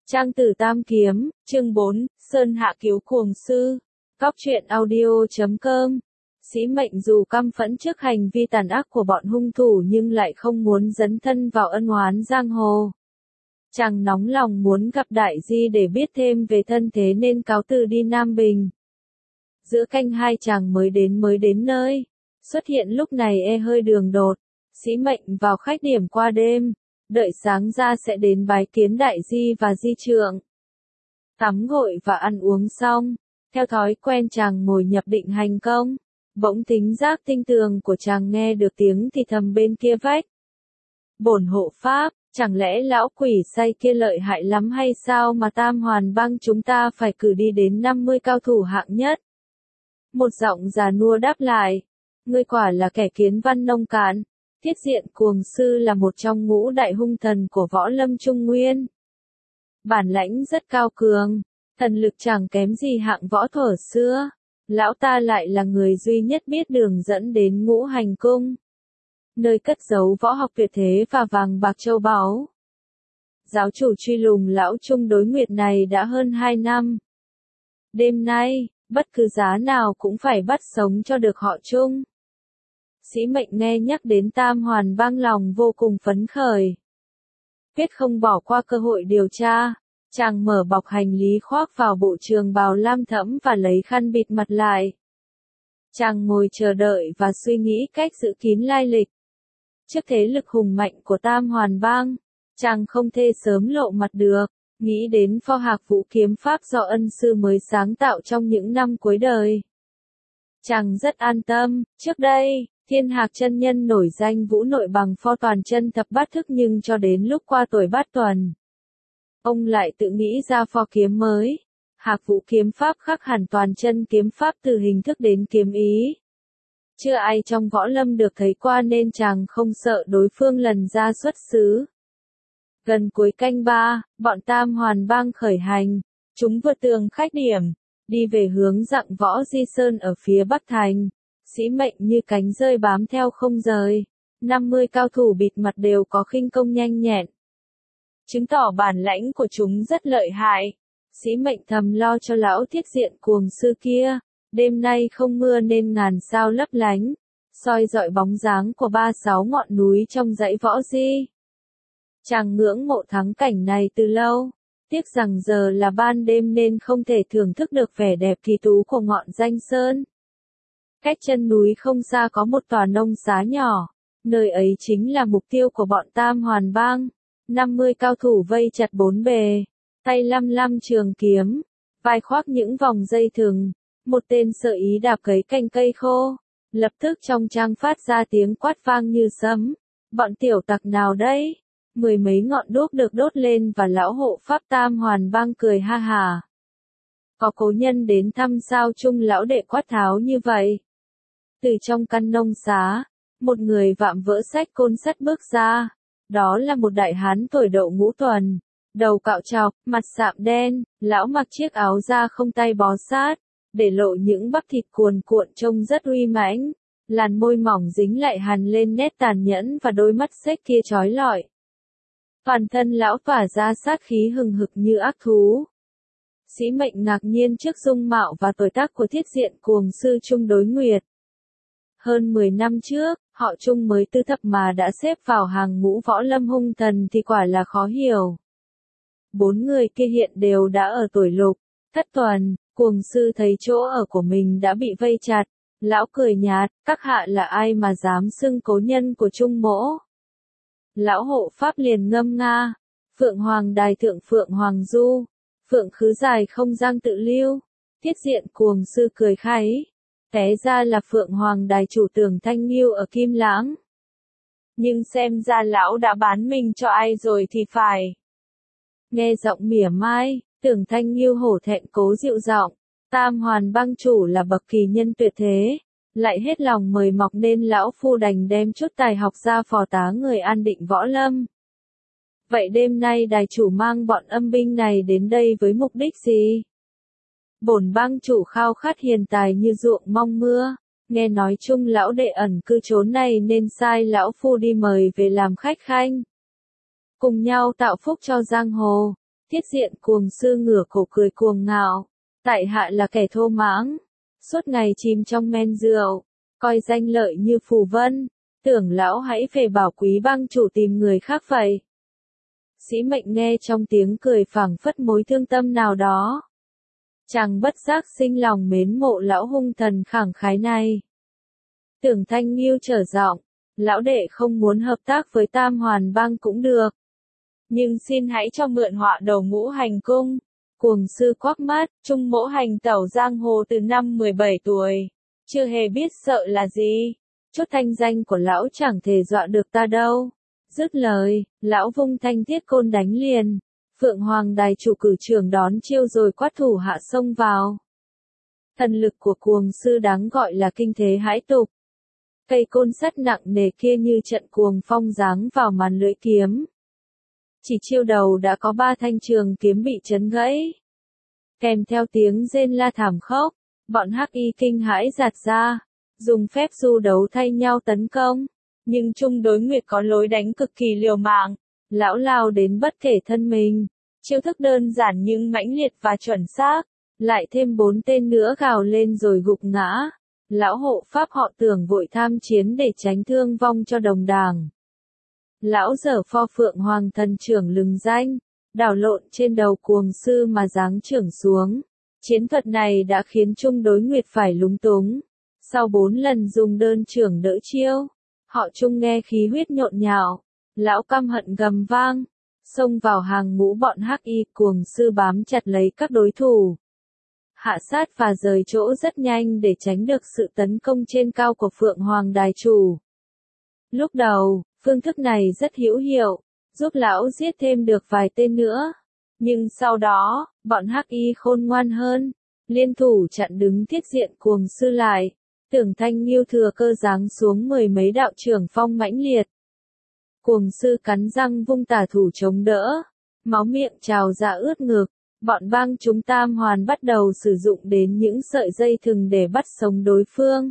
Trang tử Tam Kiếm, chương 4, Sơn Hạ cứu cuồng sư. Cóc truyện audio.com. Sĩ mệnh dù căm phẫn trước hành vi tàn ác của bọn hung thủ nhưng lại không muốn dấn thân vào ân oán giang hồ. Chàng nóng lòng muốn gặp đại di để biết thêm về thân thế nên cáo từ đi Nam Bình. Giữa canh hai chàng mới đến nơi. Xuất hiện lúc này hơi đường đột. Sĩ mệnh vào khách điểm qua đêm. Đợi sáng ra sẽ đến bái kiến đại di và di trượng. Tắm gội và ăn uống xong, theo thói quen chàng ngồi nhập định hành công. Bỗng thính giác tinh tường của chàng nghe được tiếng thì thầm bên kia vách. Bổn hộ pháp, chẳng lẽ lão quỷ say kia lợi hại lắm hay sao mà Tam Hoàn Bang chúng ta phải cử đi đến 50 cao thủ hạng nhất? Một giọng già nua đáp lại, ngươi quả là kẻ kiến văn nông cạn. Thiết Diện Cuồng Sư là một trong ngũ đại hung thần của võ lâm Trung Nguyên. Bản lãnh rất cao cường, thần lực chẳng kém gì hạng võ thuở xưa. Lão ta lại là người duy nhất biết đường dẫn đến Ngũ Hành Cung, nơi cất giấu võ học tuyệt thế và vàng bạc châu báu. Giáo chủ truy lùng lão Trung đối nguyệt này đã hơn 2 năm. Đêm nay, bất cứ giá nào cũng phải bắt sống cho được họ Trung. Sĩ mệnh nghe nhắc đến Tam Hoàn Bang lòng vô cùng phấn khởi. Quyết không bỏ qua cơ hội điều tra, chàng mở bọc hành lý khoác vào bộ trường bào lam thẫm và lấy khăn bịt mặt lại. Chàng ngồi chờ đợi và suy nghĩ cách giữ kín lai lịch. Trước thế lực hùng mạnh của Tam Hoàn Bang, chàng không thể sớm lộ mặt được, nghĩ đến pho hạc vũ kiếm pháp do ân sư mới sáng tạo trong những năm cuối đời. Chàng rất an tâm, trước đây, Thiên Hạc chân nhân nổi danh vũ nội bằng pho toàn chân thập bát thức nhưng cho đến lúc qua tuổi bát tuần, ông lại tự nghĩ ra pho kiếm mới. Hạc vũ kiếm pháp khác hẳn toàn chân kiếm pháp từ hình thức đến kiếm ý. Chưa ai trong võ lâm được thấy qua nên chàng không sợ đối phương lần ra xuất xứ. Gần cuối canh 3, bọn Tam Hoàn Bang khởi hành, chúng vượt tường khách điểm, đi về hướng dặng Võ Di Sơn ở phía Bắc Thành. Sĩ mệnh như cánh rơi bám theo không rời. 50 cao thủ bịt mặt đều có khinh công nhanh nhẹn, chứng tỏ bản lãnh của chúng rất lợi hại. Sĩ mệnh thầm lo cho lão Thiết Diện Cuồng Sư kia. Đêm nay không mưa nên ngàn sao lấp lánh, soi rọi bóng dáng của 36 ngọn núi trong dãy Võ Di. Chàng ngưỡng mộ thắng cảnh này từ lâu. Tiếc rằng giờ là ban đêm nên không thể thưởng thức được vẻ đẹp kỳ tú của ngọn Danh Sơn. Cách chân núi không xa có một tòa nông xá nhỏ, nơi ấy chính là mục tiêu của bọn Tam Hoàn Bang. 50 cao thủ vây chặt bốn bề, tay lăm trường kiếm, vai khoác những vòng dây thừng, một tên sợ ý đạp cấy cành cây khô, lập tức trong trang phát ra tiếng quát vang như sấm. Bọn tiểu tặc nào đấy? 10 mấy ngọn đuốc được đốt lên và lão hộ pháp Tam Hoàn Bang cười ha hà. Có cố nhân đến thăm sao Trung lão đệ quát tháo như vậy? Từ trong căn nông xá, một người vạm vỡ xách côn sắt bước ra. Đó là một đại hán tuổi đậu ngũ tuần, đầu cạo trọc, mặt sạm đen, lão mặc chiếc áo da không tay bó sát, để lộ những bắp thịt cuồn cuộn trông rất uy mãnh. Làn môi mỏng dính lại hằn lên nét tàn nhẫn và đôi mắt xếch kia chói lọi. Toàn thân lão tỏa ra sát khí hừng hực như ác thú. Sĩ mệnh ngạc nhiên trước dung mạo và tuổi tác của Thiết Diện Cuồng Sư Trung đối nguyệt. Hơn 10 năm trước, họ Trung mới tư thập mà đã xếp vào hàng ngũ võ lâm hung thần thì quả là khó hiểu. 4 người kia hiện đều đã ở tuổi lục, thất tuần. Cuồng sư thấy chỗ ở của mình đã bị vây chặt. Lão cười nhạt, các hạ là ai mà dám xưng cố nhân của Trung mỗ? Lão hộ pháp liền ngâm nga, Phượng Hoàng Đài Thượng Phượng Hoàng Du, Phượng Khứ Dài Không Giang Tự Lưu. Thiết Diện Cuồng Sư cười kháy, té ra là Phượng Hoàng Đài chủ Tưởng Thanh Nghiêu ở Kim Lãng. Nhưng xem ra lão đã bán mình cho ai rồi thì phải. Nghe giọng mỉa mai, Tưởng Thanh Nghiêu hổ thẹn cố dịu giọng, Tam Hoàn Bang chủ là bậc kỳ nhân tuyệt thế, lại hết lòng mời mọc nên lão phu đành đem chút tài học ra phò tá người an định võ lâm. Vậy đêm nay đài chủ mang bọn âm binh này đến đây với mục đích gì? Bổn bang chủ khao khát hiền tài như ruộng mong mưa, nghe nói Trung lão đệ ẩn cư chốn này nên sai lão phu đi mời về làm khách khanh. Cùng nhau tạo phúc cho giang hồ. Thiết diện cuồng sư ngửa cổ cười cuồng ngạo. Tại hạ là kẻ thô mãng. Suốt ngày chìm trong men rượu. Coi danh lợi như phù vân. Tưởng lão hãy về bảo quý bang chủ tìm người khác vậy. Sĩ Mệnh nghe trong tiếng cười phảng phất mối thương tâm nào đó. Chàng bất giác sinh lòng mến mộ lão hung thần khẳng khái này. Tưởng Thanh Nghiêu trở giọng, lão đệ không muốn hợp tác với Tam Hoàn bang cũng được. Nhưng xin hãy cho mượn họa đầu Ngũ Hành cung. Cuồng sư quắc mắt, Trung Mỗ hành tẩu giang hồ từ năm 17 tuổi. Chưa hề biết sợ là gì. Chút thanh danh của lão chẳng thể dọa được ta đâu. Dứt lời, lão vung thanh thiết côn đánh liền. Phượng Hoàng đài chủ cử trưởng đón chiêu rồi quát thủ hạ xông vào. Thần lực của cuồng sư đáng gọi là kinh thế hãi tục. Cây côn sắt nặng nề kia như trận cuồng phong giáng vào màn lưỡi kiếm. Chỉ chiêu đầu đã có 3 thanh trường kiếm bị chấn gãy. Kèm theo tiếng rên la thảm khốc, bọn hắc y kinh hãi giạt ra, dùng phép du đấu thay nhau tấn công. Nhưng Trung Đối Nguyệt có lối đánh cực kỳ liều mạng, lão lao đến bất kể thân mình. Chiêu thức đơn giản nhưng mãnh liệt và chuẩn xác, lại thêm 4 tên nữa gào lên rồi gục ngã. Lão hộ pháp họ Tưởng vội tham chiến để tránh thương vong cho đồng đảng. Lão giở pho Phượng Hoàng thần trưởng lừng danh, đảo lộn trên đầu cuồng sư mà giáng trưởng xuống. Chiến thuật này đã khiến Trung Đối Nguyệt phải lúng túng. Sau 4 lần dùng đơn trưởng đỡ chiêu, họ Trung nghe khí huyết nhộn nhạo. Lão căm hận gầm vang, xông vào hàng ngũ bọn hắc y, cuồng sư bám chặt lấy các đối thủ. Hạ sát và rời chỗ rất nhanh để tránh được sự tấn công trên cao của Phượng Hoàng đài chủ. Lúc đầu, phương thức này rất hữu hiệu, giúp lão giết thêm được vài tên nữa. Nhưng sau đó, bọn hắc y khôn ngoan hơn, liên thủ chặn đứng thiết diện cuồng sư lại. Tưởng Thanh Nghiêu thừa cơ giáng xuống 10 mấy đạo trưởng phong mãnh liệt. Cuồng sư cắn răng vung tả thủ chống đỡ, máu miệng trào ra ướt ngực. Bọn bang chúng Tam Hoàn bắt đầu sử dụng đến những sợi dây thừng để bắt sống đối phương.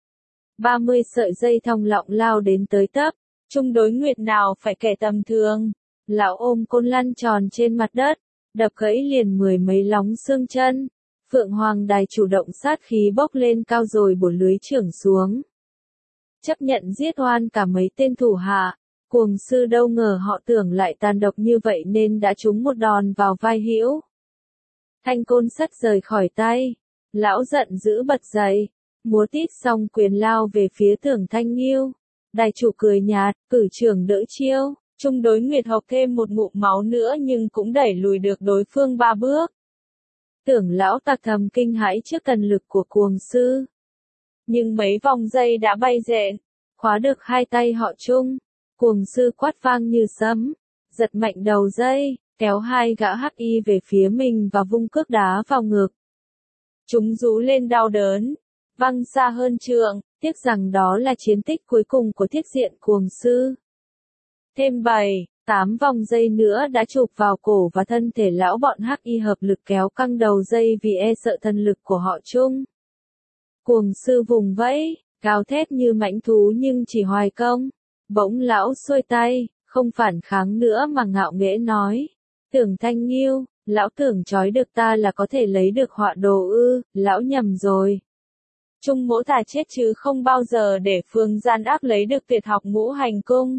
30 sợi dây thòng lọng lao đến tới tấp. Trung Đối Nguyệt nào phải kẻ tầm thường. Lão ôm côn lăn tròn trên mặt đất, đập gãy liền 10 mấy lóng xương chân. Phượng Hoàng đài chủ động sát khí bốc lên cao rồi bổ lưới trưởng xuống. Chấp nhận giết oan cả mấy tên thủ hạ. Cuồng sư đâu ngờ họ Tưởng lại tàn độc như vậy nên đã trúng một đòn vào vai hữu. Thanh côn sắt rời khỏi tay. Lão giận dữ bật dậy, múa tít xong quyền lao về phía Tưởng Thanh Nghiêu. Đài chủ cười nhạt, cử trưởng đỡ chiêu. Trung Đối Nguyệt học thêm một ngụm máu nữa nhưng cũng đẩy lùi được đối phương 3 bước. Tưởng lão tặc thầm kinh hãi trước tần lực của cuồng sư. Nhưng mấy vòng dây đã bay rện, khóa được hai tay họ Trung. Cuồng sư quát vang như sấm, giật mạnh đầu dây, kéo hai gã hắc y về phía mình và vung cước đá vào ngực. Chúng rú lên đau đớn, văng xa hơn trượng, tiếc rằng đó là chiến tích cuối cùng của thiết diện cuồng sư. Thêm 7, 8 vòng dây nữa đã chụp vào cổ và thân thể lão, bọn hắc y hợp lực kéo căng đầu dây vì e sợ thần lực của họ Trung. Cuồng sư vùng vẫy, gào thét như mãnh thú nhưng chỉ hoài công. Bỗng lão xuôi tay, không phản kháng nữa mà ngạo nghễ nói. Tưởng Thanh Nghiêu, lão tưởng trói được ta là có thể lấy được họa đồ ư, lão nhầm rồi. Trung Mỗ thà chết chứ không bao giờ để phương gian ác lấy được tuyệt học Ngũ Hành cung.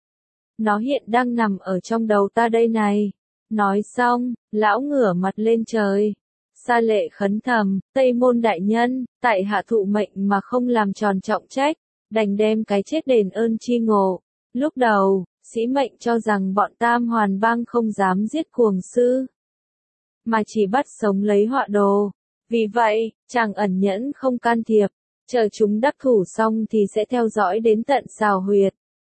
Nó hiện đang nằm ở trong đầu ta đây này. Nói xong, lão ngửa mặt lên trời. Sa lệ khấn thầm, Tây Môn đại nhân, tại hạ thụ mệnh mà không làm tròn trọng trách, đành đem cái chết đền ơn chi ngộ. Lúc đầu, Sĩ Mệnh cho rằng bọn Tam Hoàn bang không dám giết cuồng sư, mà chỉ bắt sống lấy họa đồ. Vì vậy, chàng ẩn nhẫn không can thiệp, chờ chúng đắc thủ xong thì sẽ theo dõi đến tận xào huyệt.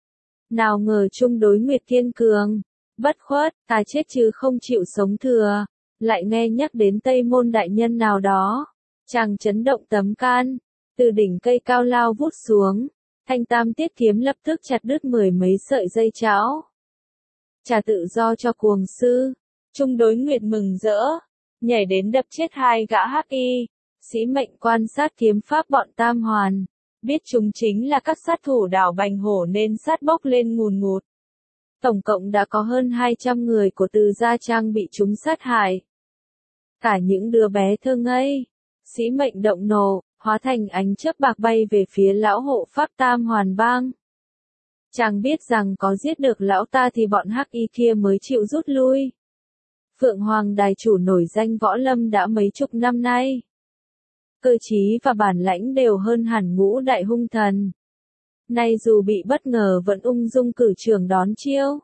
Nào ngờ Trung Đối Nguyệt kiên cường, bất khuất, thà chết chứ không chịu sống thừa. Lại nghe nhắc đến Tây Môn đại nhân nào đó, chàng chấn động tấm can, từ đỉnh cây cao lao vút xuống, thanh tam tiết kiếm lập tức chặt đứt 10 mấy sợi dây cháo. Trả tự do cho cuồng sư. Trung Đối Nguyệt mừng rỡ, nhảy đến đập chết hai gã hắc y. Sĩ Mệnh quan sát kiếm pháp bọn Tam Hoàn, biết chúng chính là các sát thủ đảo Bành Hổ nên sát bốc lên ngùn ngụt. tổng cộng đã có hơn 200 người của Từ Gia Trang bị chúng sát hại. Cả những đứa bé thơ ngây. Sĩ Mệnh động nộ, hóa thành ánh chớp bạc bay về phía lão hộ pháp Tam Hoàn Bang. Chàng biết rằng có giết được lão ta thì bọn hắc y kia mới chịu rút lui. Phượng Hoàng đài chủ nổi danh võ lâm đã mấy chục năm nay. Cơ trí và bản lãnh đều hơn hẳn Ngũ đại hung thần. Nay dù bị bất ngờ vẫn ung dung cử trường đón chiêu.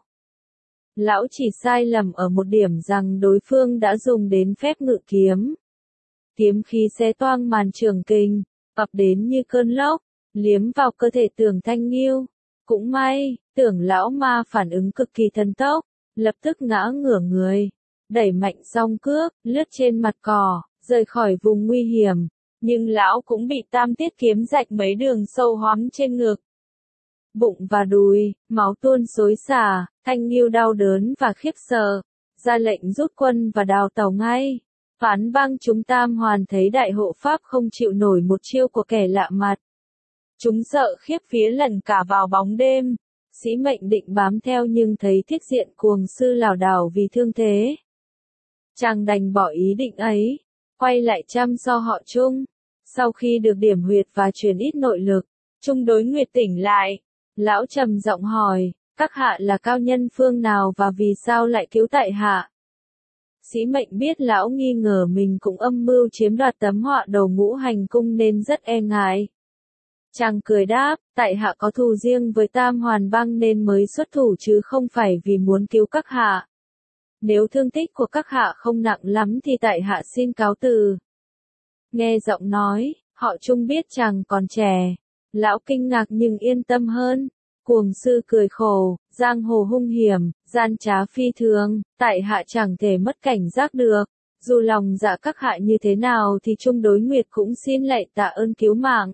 Lão chỉ sai lầm ở một điểm rằng đối phương đã dùng đến phép ngự kiếm. Kiếm khí xé toang màn trường kình, ập đến như cơn lốc, liếm vào cơ thể Tưởng Thanh Nghiêu. Cũng may, Tưởng lão ma phản ứng cực kỳ thần tốc, lập tức ngã ngửa người, đẩy mạnh song cước, lướt trên mặt cỏ, rời khỏi vùng nguy hiểm. Nhưng lão cũng bị tam tiết kiếm rạch mấy đường sâu hoắm trên ngực. Bụng và đùi, máu tuôn xối xả, Thanh Nghiêu đau đớn và khiếp sợ, ra lệnh rút quân và đào tàu ngay. Phán bang chúng Tam Hoàn thấy đại hộ pháp không chịu nổi một chiêu của kẻ lạ mặt. Chúng sợ khiếp vía lẩn cả vào bóng đêm. Sĩ Mệnh định bám theo nhưng thấy thiết diện cuồng sư lảo đảo vì thương thế. Chàng đành bỏ ý định ấy, quay lại chăm so họ Trung. Sau khi được điểm huyệt và truyền ít nội lực, Trung Đối Nguyệt tỉnh lại. Lão trầm giọng hỏi, các hạ là cao nhân phương nào và vì sao lại cứu tại hạ? Sĩ Mệnh biết lão nghi ngờ mình cũng âm mưu chiếm đoạt tấm họa đầu Ngũ Hành Cung nên rất e ngại. Chàng cười đáp, tại hạ có thù riêng với Tam Hoàn Bang nên mới xuất thủ chứ không phải vì muốn cứu các hạ. Nếu thương tích của các hạ không nặng lắm thì tại hạ xin cáo từ. Nghe giọng nói, họ Trung biết chàng còn trẻ. Lão kinh ngạc nhưng yên tâm hơn. Cuồng sư cười khổ, giang hồ hung hiểm, gian trá phi thường, tại hạ chẳng thể mất cảnh giác được. Dù lòng dạ các hạ như thế nào thì Trung Đối Nguyệt cũng xin lạy tạ ơn cứu mạng.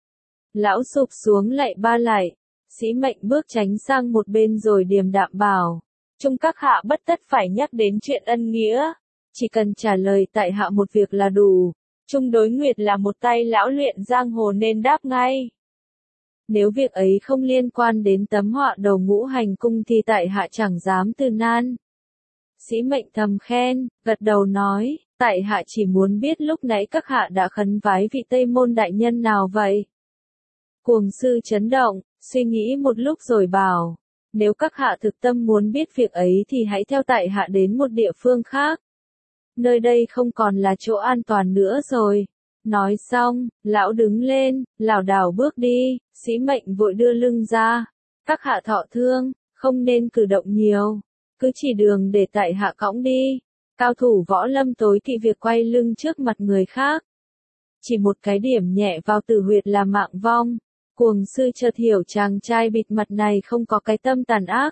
Lão sụp xuống lạy ba lạy. Sĩ Mệnh bước tránh sang một bên rồi điềm đạm bảo. Trung các hạ bất tất phải nhắc đến chuyện ân nghĩa. Chỉ cần trả lời tại hạ một việc là đủ. Trung Đối Nguyệt là một tay lão luyện giang hồ nên đáp ngay. Nếu việc ấy không liên quan đến tấm họa đầu Ngũ Hành Cung thì tại hạ chẳng dám từ nan. Sĩ Mệnh thầm khen, gật đầu nói, tại hạ chỉ muốn biết lúc nãy các hạ đã khấn vái vị Tây Môn đại nhân nào vậy? Cuồng sư chấn động, suy nghĩ một lúc rồi bảo, nếu các hạ thực tâm muốn biết việc ấy thì hãy theo tại hạ đến một địa phương khác. Nơi đây không còn là chỗ an toàn nữa rồi. Nói xong, lão đứng lên, lảo đảo bước đi, Sĩ Mệnh vội đưa lưng ra. Các hạ thọ thương, không nên cử động nhiều. Cứ chỉ đường để tại hạ cõng đi. Cao thủ võ lâm tối kỵ việc quay lưng trước mặt người khác. Chỉ một cái điểm nhẹ vào tử huyệt là mạng vong. Cuồng sư chợt hiểu chàng trai bịt mặt này không có cái tâm tàn ác.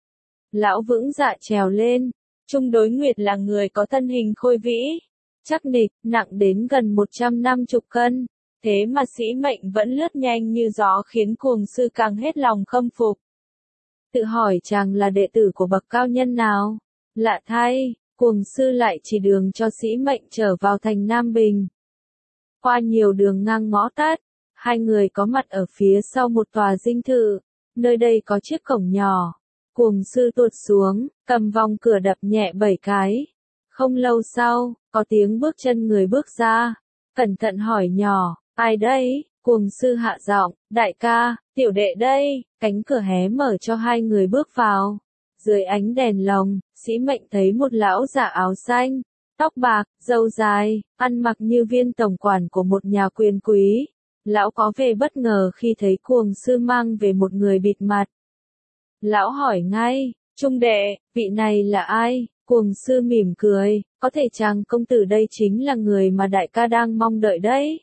Lão vững dạ trèo lên. Trung Đối Nguyệt là người có thân hình khôi vĩ, chắc nịch, nặng đến gần 150 cân. Thế mà Sĩ Mệnh vẫn lướt nhanh như gió khiến cuồng sư càng hết lòng khâm phục. Tự hỏi chàng là đệ tử của bậc cao nhân nào? Lạ thay, cuồng sư lại chỉ đường cho Sĩ Mệnh trở vào thành Nam Bình. Qua nhiều đường ngang ngõ tắt, hai người có mặt ở phía sau một tòa dinh thự. Nơi đây có chiếc cổng nhỏ. Cuồng sư tuột xuống, cầm vòng cửa đập nhẹ 7 cái. Không lâu sau, có tiếng bước chân người bước ra. Cẩn thận hỏi nhỏ, ai đây? Cuồng sư hạ giọng, đại ca, tiểu đệ đây. Cánh cửa hé mở cho hai người bước vào. Dưới ánh đèn lồng, Sĩ Mệnh thấy một lão già áo xanh, tóc bạc, râu dài, ăn mặc như viên tổng quản của một nhà quyền quý. Lão có vẻ bất ngờ khi thấy cuồng sư mang về một người bịt mặt. Lão hỏi ngay, Trung đệ, vị này là ai? Cuồng sư mỉm cười, có thể chàng công tử đây chính là người mà đại ca đang mong đợi đấy.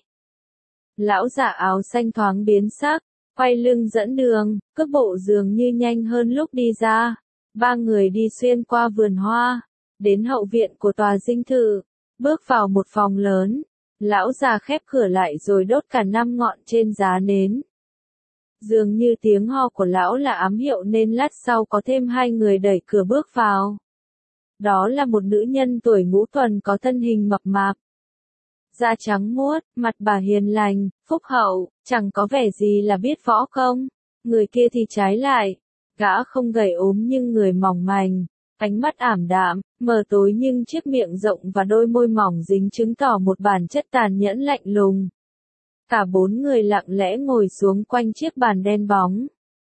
Lão giả áo xanh thoáng biến sắc, quay lưng dẫn đường, cước bộ dường như nhanh hơn lúc đi ra. Ba người đi xuyên qua vườn hoa, đến hậu viện của tòa dinh thự, bước vào một phòng lớn. Lão già khép cửa lại rồi đốt cả 5 ngọn trên giá nến. Dường như tiếng ho của lão là ám hiệu nên lát sau có thêm hai người đẩy cửa bước vào. Đó là một nữ nhân tuổi ngũ tuần có thân hình mập mạp. Da trắng muốt, mặt bà hiền lành, phúc hậu, chẳng có vẻ gì là biết võ công. Người kia thì trái lại, Gã không gầy ốm nhưng người mỏng manh, ánh mắt ảm đạm, mờ tối nhưng chiếc miệng rộng và đôi môi mỏng dính chứng tỏ một bản chất tàn nhẫn lạnh lùng. Cả bốn người lặng lẽ ngồi xuống quanh chiếc bàn đen bóng.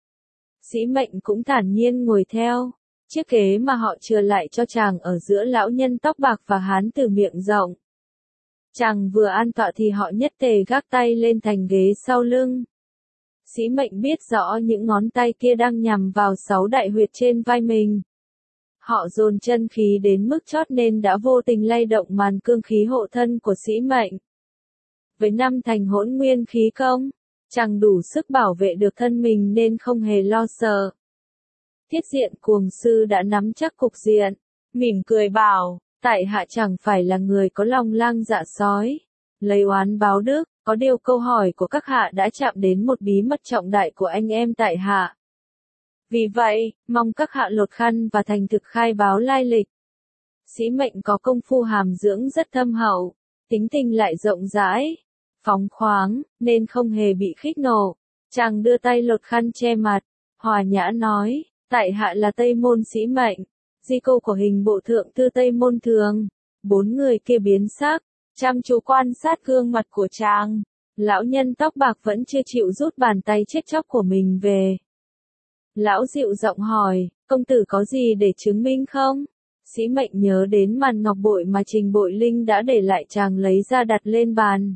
Sĩ Mệnh cũng thản nhiên ngồi theo. Chiếc ghế mà họ chừa lại cho chàng ở giữa lão nhân tóc bạc và hán tử miệng rộng. Chàng vừa an tọa thì họ nhất tề gác tay lên thành ghế sau lưng. Sĩ Mệnh biết rõ những ngón tay kia đang nhằm vào 6 đại huyệt trên vai mình. Họ dồn chân khí đến mức chót nên đã vô tình lay động màn cương khí hộ thân của Sĩ Mệnh. Với 5 thành hỗn nguyên khí công, chàng đủ sức bảo vệ được thân mình nên không hề lo sợ. Thiết Diện Cuồng Sư đã nắm chắc cục diện, mỉm cười bảo, tại hạ chẳng phải là người có lòng lang dạ sói, lấy oán báo đức, có điều câu hỏi của các hạ đã chạm đến một bí mật trọng đại của anh em tại hạ. Vì vậy, mong các hạ lột khăn và thành thực khai báo lai lịch. Sĩ Mệnh có công phu hàm dưỡng rất thâm hậu, tính tình lại rộng rãi, phóng khoáng, nên không hề bị khích nộ. Chàng đưa tay lột khăn che mặt, hòa nhã nói, tại hạ là Tây Môn Sĩ Mệnh, di cô của hình bộ thượng thư Tây Môn Thường. Bốn người kia biến sắc, chăm chú quan sát gương mặt của chàng. Lão nhân tóc bạc vẫn chưa chịu rút bàn tay chết chóc của mình về. Lão dịu giọng hỏi, công tử có gì để chứng minh không? Sĩ Mệnh nhớ đến màn ngọc bội mà Trình Bội Linh đã để lại, chàng lấy ra đặt lên bàn.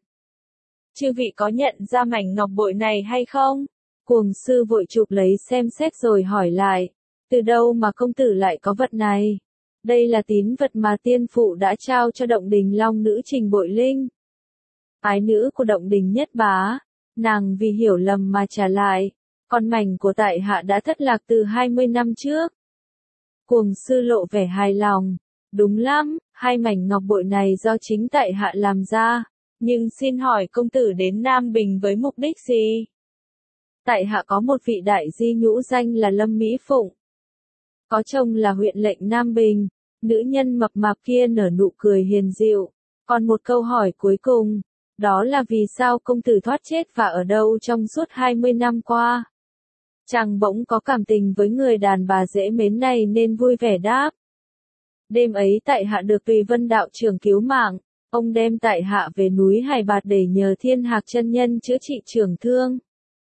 Chư vị có nhận ra mảnh ngọc bội này hay không? Cuồng sư vội chụp lấy xem xét rồi hỏi lại, từ đâu mà công tử lại có vật này? Đây là tín vật mà tiên phụ đã trao cho Động Đình Long nữ Trình Bội Linh. Ái nữ của Động Đình Nhất Bá, nàng vì hiểu lầm mà trả lại, còn mảnh của tại hạ đã thất lạc từ 20 năm trước. Cuồng sư lộ vẻ hài lòng, đúng lắm, hai mảnh ngọc bội này do chính tại hạ làm ra, nhưng xin hỏi công tử đến Nam Bình với mục đích gì? Tại hạ có một vị đại di nhũ danh là Lâm Mỹ Phụng, có chồng là huyện lệnh Nam Bình. Nữ nhân mập mạp kia nở nụ cười hiền dịu. Còn một câu hỏi cuối cùng, đó là vì sao công tử thoát chết và ở đâu trong suốt 20 năm qua? Chàng bỗng có cảm tình với người đàn bà dễ mến này nên vui vẻ đáp. Đêm ấy tại hạ được Tùy Vân đạo trưởng cứu mạng, ông đem tại hạ về núi Hải Bạt để nhờ Thiên Hạc chân nhân chữa trị trưởng thương.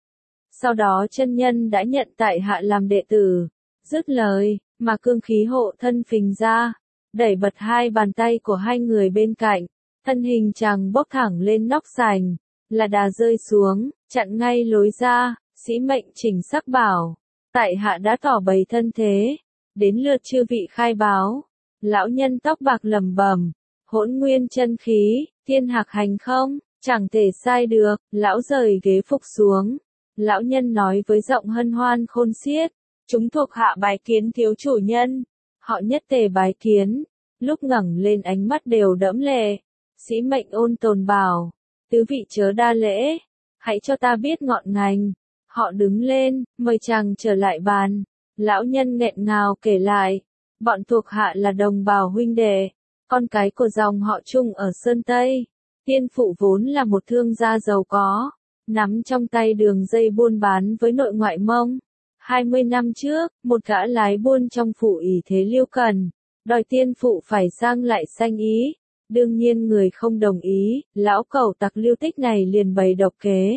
Sau đó chân nhân đã nhận tại hạ làm đệ tử. Dứt lời, mà cương khí hộ thân phình ra, đẩy bật hai bàn tay của hai người bên cạnh, thân hình chàng bốc thẳng lên nóc sành, là đà rơi xuống, chặn ngay lối ra. Sĩ Mệnh chỉnh sắc bảo, tại hạ đã tỏ bày thân thế, đến lượt chư vị khai báo. Lão nhân tóc bạc lẩm bẩm, hỗn nguyên chân khí, Thiên Hạc hành không, chẳng thể sai được. Lão rời ghế phục xuống, lão nhân nói với giọng hân hoan khôn xiết, chúng thuộc hạ bái kiến thiếu chủ nhân. Họ nhất tề bái kiến, lúc ngẩng lên ánh mắt đều đẫm lệ. Sĩ Mệnh ôn tồn bảo, tứ vị chớ đa lễ, hãy cho ta biết ngọn ngành. Họ đứng lên, mời chàng trở lại bàn. Lão nhân nghẹn ngào kể lại, bọn thuộc hạ là đồng bào huynh đệ, con cái của dòng họ Trung ở Sơn Tây. Tiên phụ vốn là một thương gia giàu có, nắm trong tay đường dây buôn bán với nội ngoại Mông. 20 năm trước, một gã lái buôn trong phủ ỷ thế Liêu Cần, đòi tiên phụ phải sang lại sanh ý. Đương nhiên người không đồng ý, lão cẩu tặc Lưu Tích này liền bày độc kế.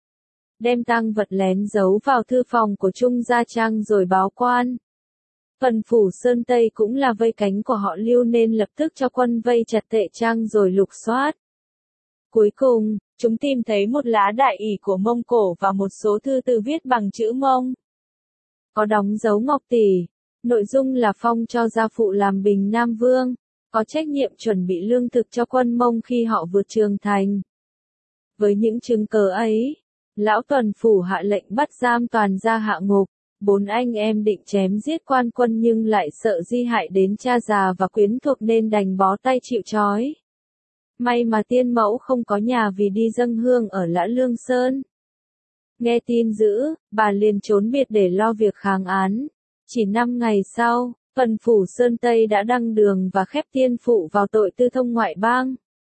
Đem tang vật lén giấu vào thư phòng của Trung Gia Trang rồi báo quan. Phần phủ Sơn Tây cũng là vây cánh của họ Lưu nên lập tức cho quân vây chặt Tệ Trang rồi lục soát. Cuối cùng, chúng tìm thấy một lá đại ỷ của Mông Cổ và một số thư từ viết bằng chữ Mông. Có đóng dấu ngọc tỷ, nội dung là phong cho gia phụ làm Bình Nam Vương, có trách nhiệm chuẩn bị lương thực cho quân Mông khi họ vượt Trường Thành. Với những chứng cớ ấy, lão tuần phủ hạ lệnh bắt giam toàn gia hạ ngục. 4 anh em định chém giết quan quân nhưng lại sợ di hại đến cha già và quyến thuộc nên đành bó tay chịu trói. May mà tiên mẫu không có nhà vì đi dâng hương ở Lã Lương Sơn. Nghe tin dữ, bà liền trốn biệt để lo việc kháng án. Chỉ 5 ngày sau, phần phủ Sơn Tây đã đăng đường và khép tiên phụ vào tội tư thông ngoại bang.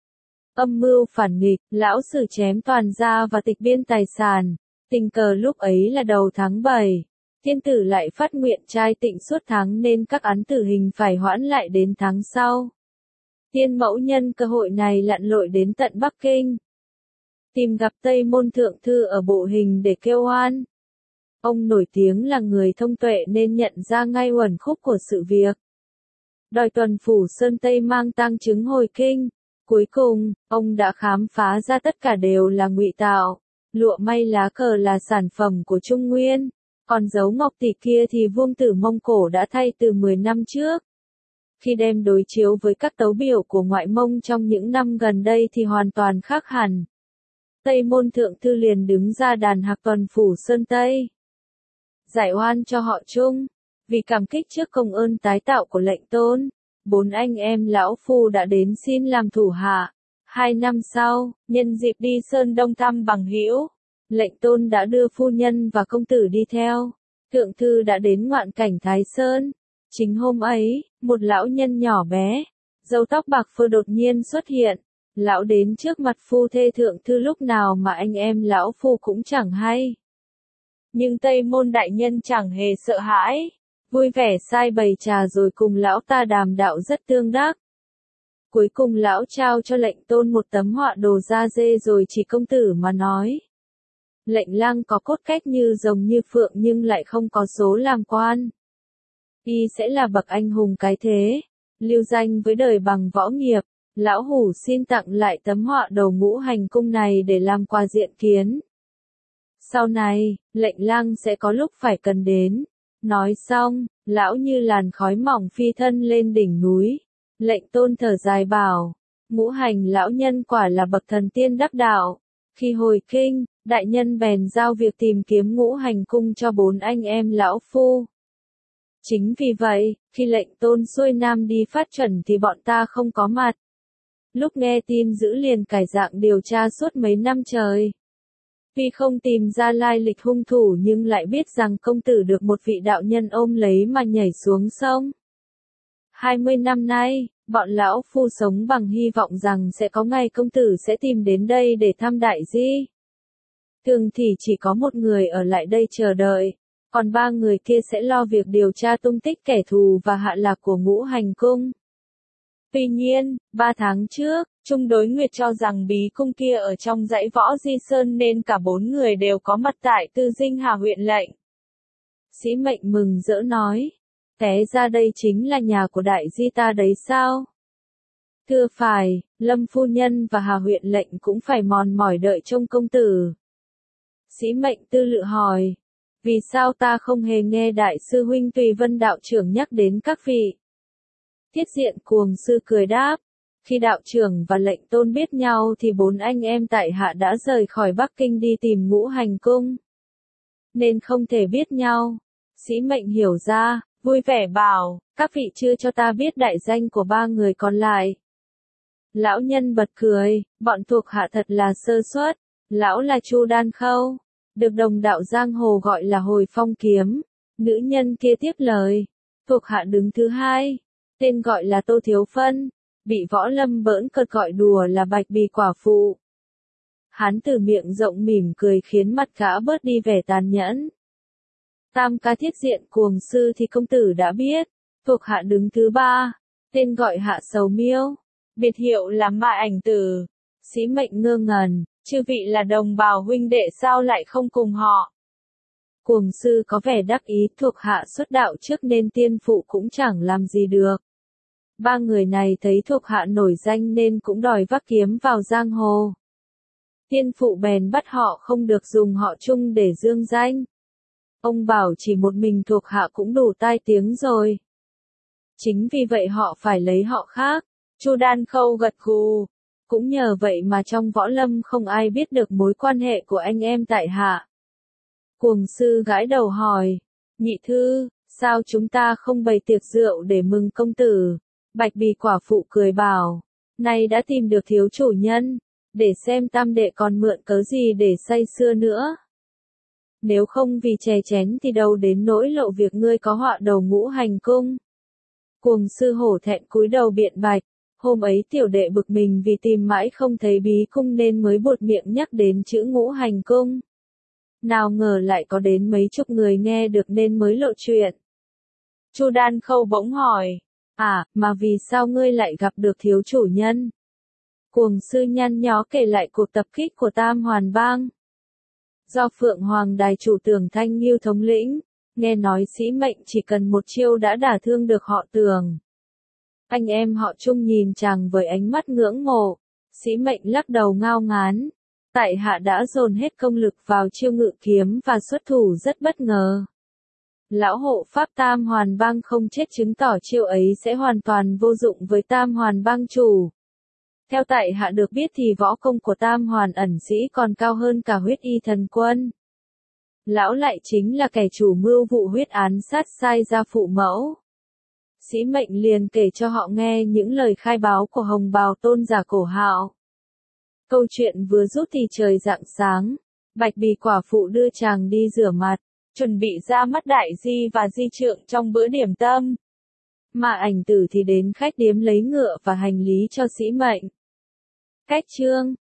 Âm mưu phản nghịch, lão sử chém toàn gia và tịch biên tài sản. Tình cờ lúc ấy là đầu tháng 7. Thiên tử lại phát nguyện trai tịnh suốt tháng nên các án tử hình phải hoãn lại đến tháng sau. Tiên mẫu nhân cơ hội này lặn lội đến tận Bắc Kinh. Tìm gặp Tây Môn Thượng Thư ở Bộ Hình để kêu oan. Ông nổi tiếng là người thông tuệ nên nhận ra ngay uẩn khúc của sự việc. Đòi tuần phủ Sơn Tây mang tang chứng hồi kinh. Cuối cùng, ông đã khám phá ra tất cả đều là ngụy tạo. Lụa may lá cờ là sản phẩm của Trung Nguyên. Còn dấu ngọc tỷ kia thì vương tử Mông Cổ đã thay từ 10 năm trước. Khi đem đối chiếu với các tấu biểu của ngoại Mông trong những năm gần đây thì hoàn toàn khác hẳn. Tây Môn Thượng Thư liền đứng ra đàn hạc tuần phủ Sơn Tây. Giải oan cho họ Trung. Vì cảm kích trước công ơn tái tạo của lệnh tôn, 4 anh em lão phu đã đến xin làm thủ hạ. 2 năm sau, nhân dịp đi Sơn Đông thăm bằng hữu, lệnh tôn đã đưa phu nhân và công tử đi theo. Thượng thư đã đến ngoạn cảnh Thái Sơn. Chính hôm ấy, một lão nhân nhỏ bé, râu tóc bạc phơ đột nhiên xuất hiện. Lão đến trước mặt phu thê thượng thư lúc nào mà anh em lão phu cũng chẳng hay. Nhưng Tây Môn đại nhân chẳng hề sợ hãi, vui vẻ sai bày trà rồi cùng lão ta đàm đạo rất tương đắc. Cuối cùng lão trao cho lệnh tôn một tấm họa đồ da dê rồi chỉ công tử mà nói. Lệnh lang có cốt cách như rồng như phượng nhưng lại không có số làm quan. Y sẽ là bậc anh hùng cái thế, lưu danh với đời bằng võ nghiệp. Lão hủ xin tặng lại tấm họa đầu ngũ hành cung này để làm quà diện kiến. Sau này, lệnh lang sẽ có lúc phải cần đến. Nói xong, lão như làn khói mỏng phi thân lên đỉnh núi. Lệnh tôn thở dài bảo, ngũ hành lão nhân quả là bậc thần tiên đắc đạo. Khi hồi kinh, đại nhân bèn giao việc tìm kiếm ngũ hành cung cho 4 anh em lão phu. Chính vì vậy, khi lệnh tôn xuôi nam đi phát chuẩn thì bọn ta không có mặt. Lúc nghe tin dữ liền cải dạng điều tra suốt mấy năm trời. Vì không tìm ra lai lịch hung thủ nhưng lại biết rằng công tử được một vị đạo nhân ôm lấy mà nhảy xuống sông. 20 năm nay, bọn lão phu sống bằng hy vọng rằng sẽ có ngày công tử sẽ tìm đến đây để thăm đại di. Thường thì chỉ có một người ở lại đây chờ đợi, còn 3 người kia sẽ lo việc điều tra tung tích kẻ thù và hạ lạc của ngũ hành cung. Tuy nhiên, 3 tháng trước, Trung Đối Nguyệt cho rằng bí cung kia ở trong dãy Võ Di Sơn nên cả 4 người đều có mặt tại Tư Dinh Hà huyện lệnh. Sĩ Mệnh mừng rỡ nói, té ra đây chính là nhà của đại di ta đấy sao? Thưa phải, Lâm phu nhân và Hà huyện lệnh cũng phải mòn mỏi đợi trông công tử. Sĩ Mệnh tư lự hỏi, vì sao ta không hề nghe đại sư huynh Tùy Vân đạo trưởng nhắc đến các vị? Thiết Diện Cuồng Sư cười đáp, khi đạo trưởng và lệnh tôn biết nhau thì 4 anh em tại hạ đã rời khỏi Bắc Kinh đi tìm ngũ hành cung. Nên không thể biết nhau. Sĩ Mệnh hiểu ra, vui vẻ bảo, các vị chưa cho ta biết đại danh của 3 người còn lại. Lão nhân bật cười, bọn thuộc hạ thật là sơ suất. Lão là Chu Đan Khâu, được đồng đạo giang hồ gọi là Hồi Phong Kiếm. Nữ nhân kia tiếp lời, thuộc hạ đứng thứ 2. Tên gọi là Tô Thiếu Phân, bị Võ Lâm bỡn cợt gọi đùa là Bạch Bì quả phụ. Hắn từ miệng rộng mỉm cười khiến mặt gã bớt đi vẻ tàn nhẫn. Tam ca Thiết Diện Cuồng Sư thì công tử đã biết, thuộc hạ đứng thứ 3, tên gọi Hạ Sầu Miêu, biệt hiệu là Ma Ảnh Tử. Sĩ Mệnh ngơ ngẩn, chư vị là đồng bào huynh đệ sao lại không cùng họ? Cuồng Sư có vẻ đắc ý, thuộc hạ xuất đạo trước nên tiên phụ cũng chẳng làm gì được. 3 người này thấy thuộc hạ nổi danh nên cũng đòi vác kiếm vào giang hồ. Tiên phụ bèn bắt họ không được dùng họ chung để dương danh. Ông bảo chỉ một mình thuộc hạ cũng đủ tai tiếng rồi. Chính vì vậy họ phải lấy họ khác. Chu Đan Khâu gật gù. Cũng nhờ vậy mà trong võ lâm không ai biết được mối quan hệ của anh em tại hạ. Cuồng Sư gãi đầu hỏi, nhị thư, sao chúng ta không bày tiệc rượu để mừng công tử? Bạch Bì quả phụ cười bảo, nay đã tìm được thiếu chủ nhân, để xem tam đệ còn mượn cớ gì để say sưa nữa. Nếu không vì chè chén thì đâu đến nỗi lộ việc ngươi có họa đầu ngũ hành cung. Cuồng Sư hổ thẹn cúi đầu biện bạch, hôm ấy tiểu đệ bực mình vì tìm mãi không thấy bí cung nên mới buột miệng nhắc đến chữ ngũ hành cung. Nào ngờ lại có đến mấy chục người nghe được nên mới lộ chuyện. Chu Đan Khâu bỗng hỏi, mà vì sao ngươi lại gặp được thiếu chủ nhân? Cuồng sư nhăn nhó kể lại cuộc tập kích của Tam Hoàn Bang. Do Phượng Hoàng Đài chủ Tưởng Thanh Nghiêu thống lĩnh, nghe nói Sĩ Mệnh chỉ cần một chiêu đã đả thương được họ Tưởng. Anh em họ Trung nhìn chàng với ánh mắt ngưỡng mộ, Sĩ Mệnh lắc đầu ngao ngán. Tại hạ đã dồn hết công lực vào chiêu ngự kiếm và xuất thủ rất bất ngờ. Lão hộ pháp Tam Hoàn Bang không chết chứng tỏ chiêu ấy sẽ hoàn toàn vô dụng với Tam Hoàn Bang chủ. Theo tại hạ được biết thì võ công của Tam Hoàn ẩn sĩ còn cao hơn cả Huyết Y Thần Quân. Lão lại chính là kẻ chủ mưu vụ huyết án sát sai gia phụ mẫu. Sĩ Mệnh liền kể cho họ nghe những lời khai báo của Hồng Bào tôn giả Cổ Hạo. Câu chuyện vừa rút thì trời rạng sáng, Bạch Bì quả phụ đưa chàng đi rửa mặt, chuẩn bị ra mắt đại di và di trượng trong bữa điểm tâm. Mà Ảnh Tử thì đến khách điếm lấy ngựa và hành lý cho Sĩ Mệnh. Cách chương